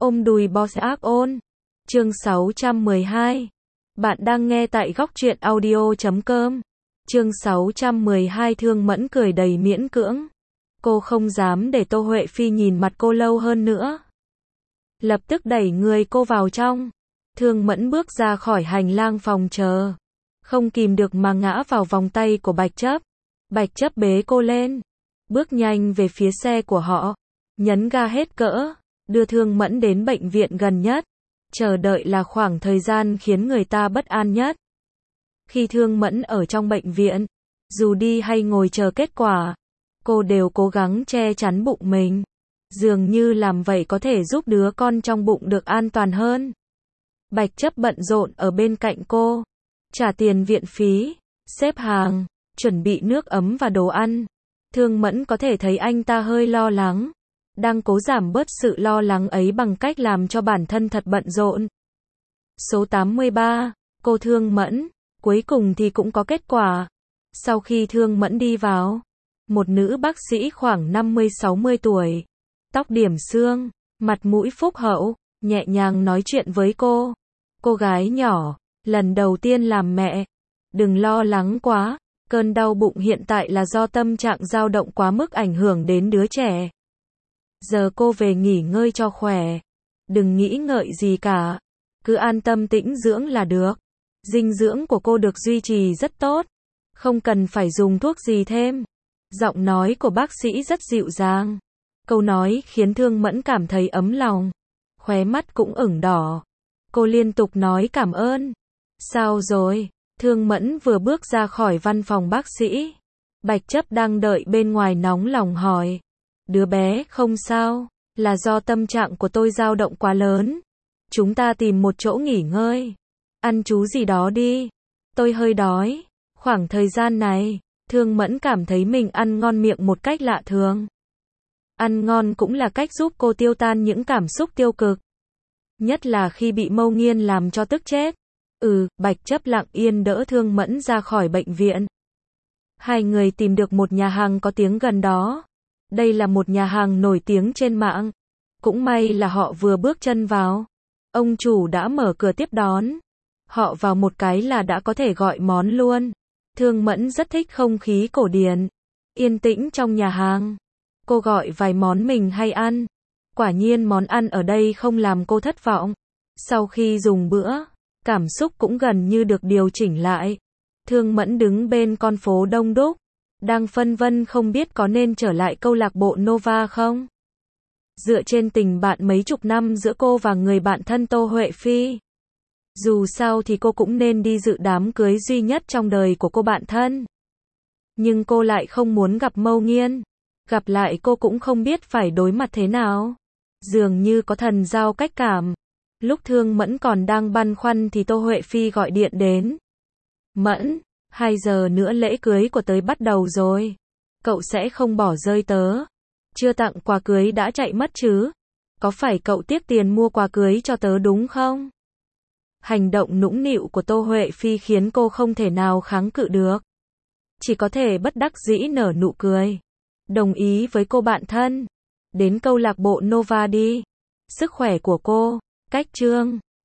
Ôm đùi boss ác ôn. Chương 612. Bạn đang nghe tại góc truyện audio.com. Chương 612. Thương Mẫn cười đầy miễn cưỡng. Cô không dám để Tô Huệ Phi nhìn mặt cô lâu hơn nữa. Lập tức đẩy người cô vào trong. Thương Mẫn bước ra khỏi hành lang phòng chờ. Không kìm được mà ngã vào vòng tay của Bạch Chấp. Bạch Chấp bế cô lên. Bước nhanh về phía xe của họ. Nhấn ga hết cỡ. Đưa Thương Mẫn đến bệnh viện gần nhất. Chờ đợi là khoảng thời gian khiến người ta bất an nhất. Khi Thương Mẫn ở trong bệnh viện, dù đi hay ngồi chờ kết quả, cô đều cố gắng che chắn bụng mình. Dường như làm vậy có thể giúp đứa con trong bụng được an toàn hơn. Bạch Chấp bận rộn ở bên cạnh cô. Trả tiền viện phí, xếp hàng, chuẩn bị nước ấm và đồ ăn. Thương Mẫn có thể thấy anh ta hơi lo lắng. Đang cố giảm bớt sự lo lắng ấy bằng cách làm cho bản thân thật bận rộn. Số 83, cô Thương Mẫn, cuối cùng thì cũng có kết quả. Sau khi Thương Mẫn đi vào, một nữ bác sĩ khoảng 50-60 tuổi, tóc điểm xương, mặt mũi phúc hậu, nhẹ nhàng nói chuyện với cô. Cô gái nhỏ, lần đầu tiên làm mẹ, đừng lo lắng quá, cơn đau bụng hiện tại là do tâm trạng dao động quá mức ảnh hưởng đến đứa trẻ. Giờ cô về nghỉ ngơi cho khỏe. Đừng nghĩ ngợi gì cả. Cứ an tâm tĩnh dưỡng là được. Dinh dưỡng của cô được duy trì rất tốt. Không cần phải dùng thuốc gì thêm. Giọng nói của bác sĩ rất dịu dàng. Câu nói khiến Thương Mẫn cảm thấy ấm lòng. Khóe mắt cũng ửng đỏ. Cô liên tục nói cảm ơn. Sao rồi? Thương Mẫn vừa bước ra khỏi văn phòng bác sĩ. Bạch Chấp đang đợi bên ngoài nóng lòng hỏi. Đứa bé không sao, là do tâm trạng của tôi dao động quá lớn. Chúng ta tìm một chỗ nghỉ ngơi. Ăn chú gì đó đi. Tôi hơi đói. Khoảng thời gian này, Thương Mẫn cảm thấy mình ăn ngon miệng một cách lạ thường. Ăn ngon cũng là cách giúp cô tiêu tan những cảm xúc tiêu cực. Nhất là khi bị Mâu Nghiên làm cho tức chết. Bạch Chấp lặng yên đỡ Thương Mẫn ra khỏi bệnh viện. Hai người tìm được một nhà hàng có tiếng gần đó. Đây là một nhà hàng nổi tiếng trên mạng. Cũng may là họ vừa bước chân vào. Ông chủ đã mở cửa tiếp đón. Họ vào một cái là đã có thể gọi món luôn. Thương Mẫn rất thích không khí cổ điển. Yên tĩnh trong nhà hàng. Cô gọi vài món mình hay ăn. Quả nhiên món ăn ở đây không làm cô thất vọng. Sau khi dùng bữa, cảm xúc cũng gần như được điều chỉnh lại. Thương Mẫn đứng bên con phố đông đúc. Đang phân vân không biết có nên trở lại câu lạc bộ Nova không? Dựa trên tình bạn mấy chục năm giữa cô và người bạn thân Tô Huệ Phi. Dù sao thì cô cũng nên đi dự đám cưới duy nhất trong đời của cô bạn thân. Nhưng cô lại không muốn gặp Mâu Nghiên. Gặp lại cô cũng không biết phải đối mặt thế nào. Dường như có thần giao cách cảm. Lúc Thương Mẫn còn đang băn khoăn thì Tô Huệ Phi gọi điện đến. Mẫn, 2 giờ nữa lễ cưới của tớ bắt đầu rồi. Cậu sẽ không bỏ rơi tớ. Chưa tặng quà cưới đã chạy mất chứ? Có phải cậu tiếc tiền mua quà cưới cho tớ đúng không? Hành động nũng nịu của Tô Huệ Phi khiến cô không thể nào kháng cự được. Chỉ có thể bất đắc dĩ nở nụ cười. Đồng ý với cô bạn thân. Đến câu lạc bộ Nova đi. Sức khỏe của cô, cách Trương,